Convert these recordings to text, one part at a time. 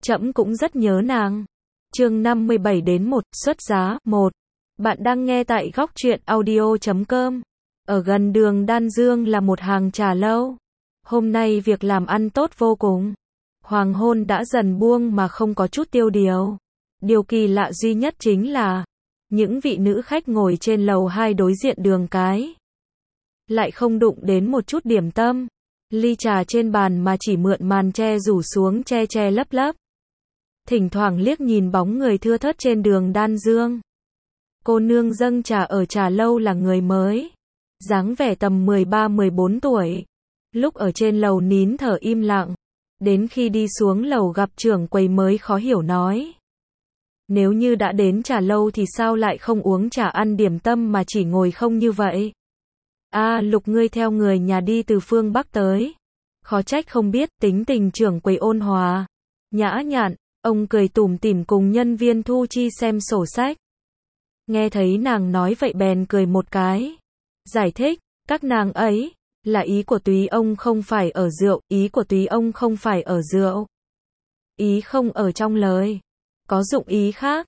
Trẫm cũng rất nhớ nàng. Chương 57-1, xuất giá, 1. Bạn đang nghe tại góc truyện audio.com. Ở gần đường Đan Dương là một hàng trà lâu. Hôm nay việc làm ăn tốt vô cùng. Hoàng hôn đã dần buông mà không có chút tiêu điều. Điều kỳ lạ duy nhất chính là những vị nữ khách ngồi trên lầu 2 đối diện đường cái lại không đụng đến một chút điểm tâm. Ly trà trên bàn mà chỉ mượn màn che rủ xuống che che lấp lấp. Thỉnh thoảng liếc nhìn bóng người thưa thớt trên đường Đan Dương. Cô nương dâng trà ở trà lâu là người mới, dáng vẻ tầm 13-14 tuổi. Lúc ở trên lầu nín thở im lặng, đến khi đi xuống lầu gặp trưởng quầy mới khó hiểu nói: nếu như đã đến trà lâu thì sao lại không uống trà ăn điểm tâm mà chỉ ngồi không như vậy? Lục ngươi theo người nhà đi từ phương Bắc tới. Khó trách không biết. Tính tình trưởng quầy ôn hòa, nhã nhặn, ông cười tủm tỉm cùng nhân viên thu chi xem sổ sách. Nghe thấy nàng nói vậy bèn cười một cái, giải thích, các nàng ấy, là ý của túy ông không phải ở rượu, ý của túy ông không phải ở rượu. Ý không ở trong lời, có dụng ý khác.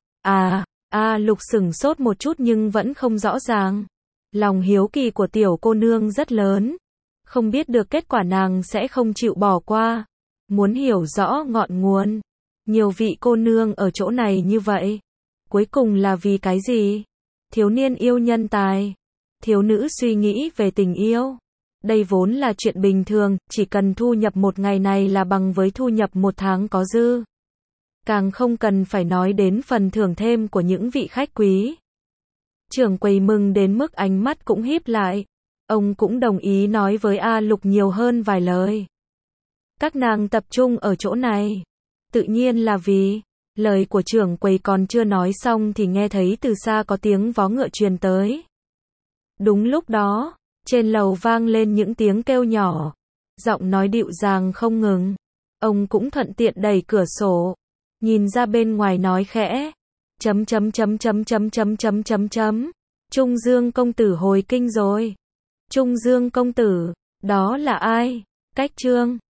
Lục sửng sốt một chút nhưng vẫn không rõ ràng. Lòng hiếu kỳ của tiểu cô nương rất lớn, không biết được kết quả nàng sẽ không chịu bỏ qua, muốn hiểu rõ ngọn nguồn. Nhiều vị cô nương ở chỗ này như vậy, cuối cùng là vì cái gì? Thiếu niên yêu nhân tài, thiếu nữ suy nghĩ về tình yêu. Đây vốn là chuyện bình thường, chỉ cần thu nhập một ngày này là bằng với thu nhập một tháng có dư. Càng không cần phải nói đến phần thưởng thêm của những vị khách quý. Trưởng quầy mừng đến mức ánh mắt cũng híp lại. Ông cũng đồng ý nói với Lục nhiều hơn vài lời. Các nàng tập trung ở chỗ này, tự nhiên là vì... Lời của trưởng quầy còn chưa nói xong thì nghe thấy từ xa có tiếng vó ngựa truyền tới. Đúng lúc đó, trên lầu vang lên những tiếng kêu nhỏ, giọng nói dịu dàng không ngừng. Ông cũng thuận tiện đẩy cửa sổ, nhìn ra bên ngoài nói khẽ: Trung Dương công tử hồi kinh rồi. Trung Dương công tử, đó là ai? Cách Trương,